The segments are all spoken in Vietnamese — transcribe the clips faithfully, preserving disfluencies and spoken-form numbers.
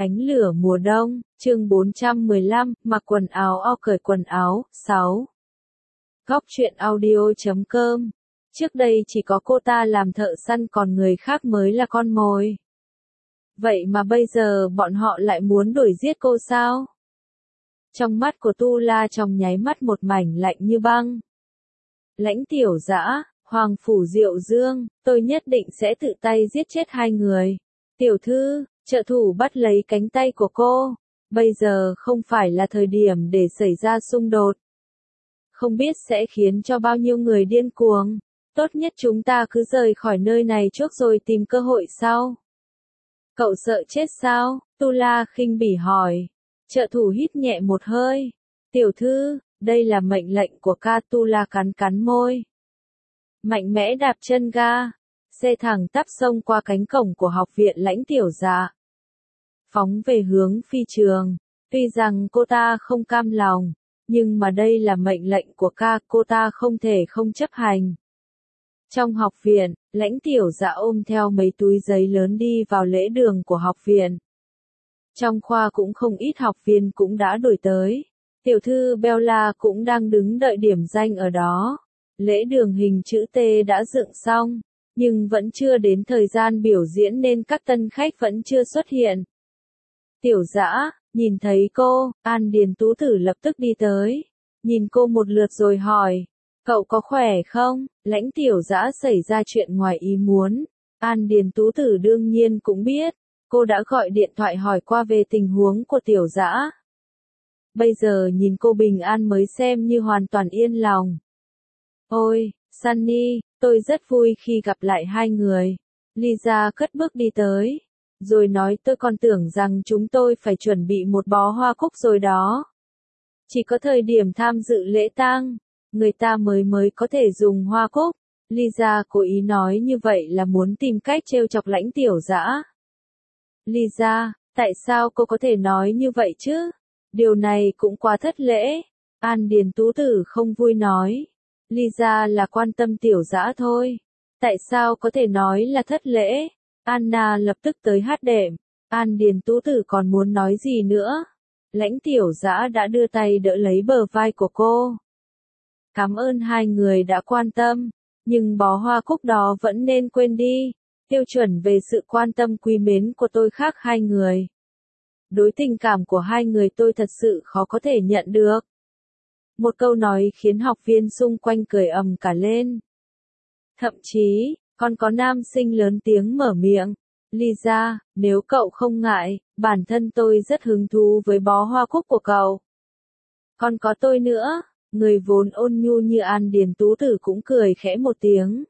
Ánh lửa mùa đông, chương bốn trăm mười lăm, mặc quần áo o cởi quần áo, sáu. Góc truyện audio chấm com. Trước đây chỉ có cô ta làm thợ săn còn người khác mới là con mồi. Vậy mà bây giờ bọn họ lại muốn đuổi giết cô sao? Trong mắt của Tu La trong nháy mắt một mảnh lạnh như băng. Lãnh Tiểu Dã, Hoàng Phủ Diệu Dương, tôi nhất định sẽ tự tay giết chết hai người. Tiểu thư, trợ thủ bắt lấy cánh tay của cô. Bây giờ không phải là thời điểm để xảy ra xung đột. Không biết sẽ khiến cho bao nhiêu người điên cuồng. Tốt nhất chúng ta cứ rời khỏi nơi này trước rồi tìm cơ hội sau. Cậu sợ chết sao? Tu La khinh bỉ hỏi. Trợ thủ hít nhẹ một hơi. Tiểu thư, đây là mệnh lệnh của ca. Tu La cắn cắn môi. Mạnh mẽ đạp chân ga. Xe thẳng tắp xông qua cánh cổng của học viện Lãnh Tiểu Dã. Phóng về hướng phi trường. Tuy rằng cô ta không cam lòng, nhưng mà đây là mệnh lệnh của ca, cô ta không thể không chấp hành. Trong học viện, Lãnh Tiểu Dã ôm theo mấy túi giấy lớn đi vào lễ đường của học viện. Trong khoa cũng không ít học viên cũng đã đổi tới. Tiểu thư Bella cũng đang đứng đợi điểm danh ở đó. Lễ đường hình chữ T đã dựng xong, nhưng vẫn chưa đến thời gian biểu diễn nên các tân khách vẫn chưa xuất hiện. Tiểu Dã, nhìn thấy cô, An Điền Tú Tử lập tức đi tới. Nhìn cô một lượt rồi hỏi, cậu có khỏe không? Lãnh Tiểu Dã xảy ra chuyện ngoài ý muốn. An Điền Tú Tử đương nhiên cũng biết. Cô đã gọi điện thoại hỏi qua về tình huống của Tiểu Dã. Bây giờ nhìn cô bình an mới xem như hoàn toàn yên lòng. Ôi, Sunny, tôi rất vui khi gặp lại hai người. Lisa cất bước đi tới. Rồi nói tôi còn tưởng rằng chúng tôi phải chuẩn bị một bó hoa cúc rồi đó. Chỉ có thời điểm tham dự lễ tang, người ta mới mới có thể dùng hoa cúc. Lisa cố ý nói như vậy là muốn tìm cách trêu chọc Lãnh Tiểu Dã. Lisa, tại sao cô có thể nói như vậy chứ? Điều này cũng quá thất lễ. An Điền Tú Tử không vui nói. Lisa là quan tâm Tiểu Dã thôi. Tại sao có thể nói là thất lễ? Anna lập tức tới hát đệm. An Điền Tú Tử còn muốn nói gì nữa? Lãnh Tiểu Dã đã đưa tay đỡ lấy bờ vai của cô. Cảm ơn hai người đã quan tâm, nhưng bó hoa cúc đó vẫn nên quên đi. Tiêu chuẩn về sự quan tâm quý mến của tôi khác hai người. Đối tình cảm của hai người tôi thật sự khó có thể nhận được. Một câu nói khiến học viên xung quanh cười ầm cả lên. Thậm chí, còn có nam sinh lớn tiếng mở miệng. Lisa, nếu cậu không ngại, bản thân tôi rất hứng thú với bó hoa cúc của cậu. Còn có tôi nữa, người vốn ôn nhu như An Điền Tú Tử cũng cười khẽ một tiếng.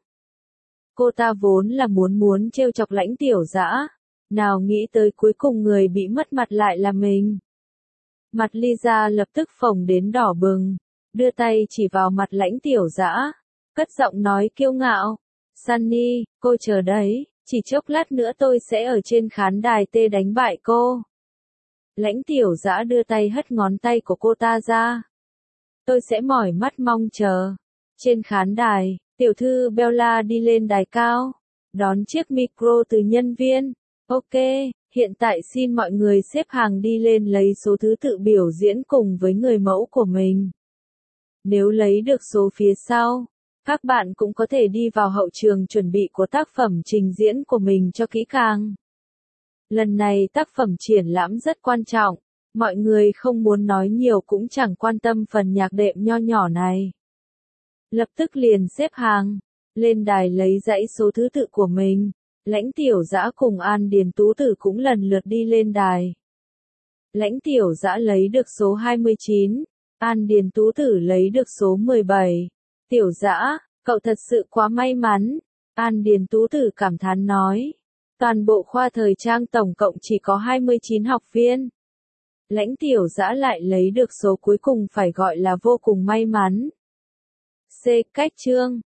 Cô ta vốn là muốn muốn trêu chọc Lãnh Tiểu Dã, nào nghĩ tới cuối cùng người bị mất mặt lại là mình. Mặt Lisa lập tức phồng đến đỏ bừng, đưa tay chỉ vào mặt Lãnh Tiểu Dã, cất giọng nói kiêu ngạo. Sunny, cô chờ đấy, chỉ chốc lát nữa tôi sẽ ở trên khán đài tê đánh bại cô. Lãnh Tiểu Dã đưa tay hất ngón tay của cô ta ra. Tôi sẽ mỏi mắt mong chờ. Trên khán đài, tiểu thư Bella đi lên đài cao, đón chiếc micro từ nhân viên. Ok, hiện tại xin mọi người xếp hàng đi lên lấy số thứ tự biểu diễn cùng với người mẫu của mình. Nếu lấy được số phía sau, các bạn cũng có thể đi vào hậu trường chuẩn bị của tác phẩm trình diễn của mình cho kỹ càng. Lần này tác phẩm triển lãm rất quan trọng, mọi người không muốn nói nhiều cũng chẳng quan tâm phần nhạc đệm nho nhỏ này. Lập tức liền xếp hàng, lên đài lấy dãy số thứ tự của mình. Lãnh Tiểu Dã cùng An Điền Tú Tử cũng lần lượt đi lên đài. Lãnh Tiểu Dã lấy được số hai mươi chín, An Điền Tú Tử lấy được số mười bảy. Tiểu Dã, cậu thật sự quá may mắn. An Điền Tú Tử cảm thán nói. Toàn bộ khoa thời trang tổng cộng chỉ có hai mươi chín học viên. Lãnh Tiểu Dã lại lấy được số cuối cùng phải gọi là vô cùng may mắn. C. Cách chương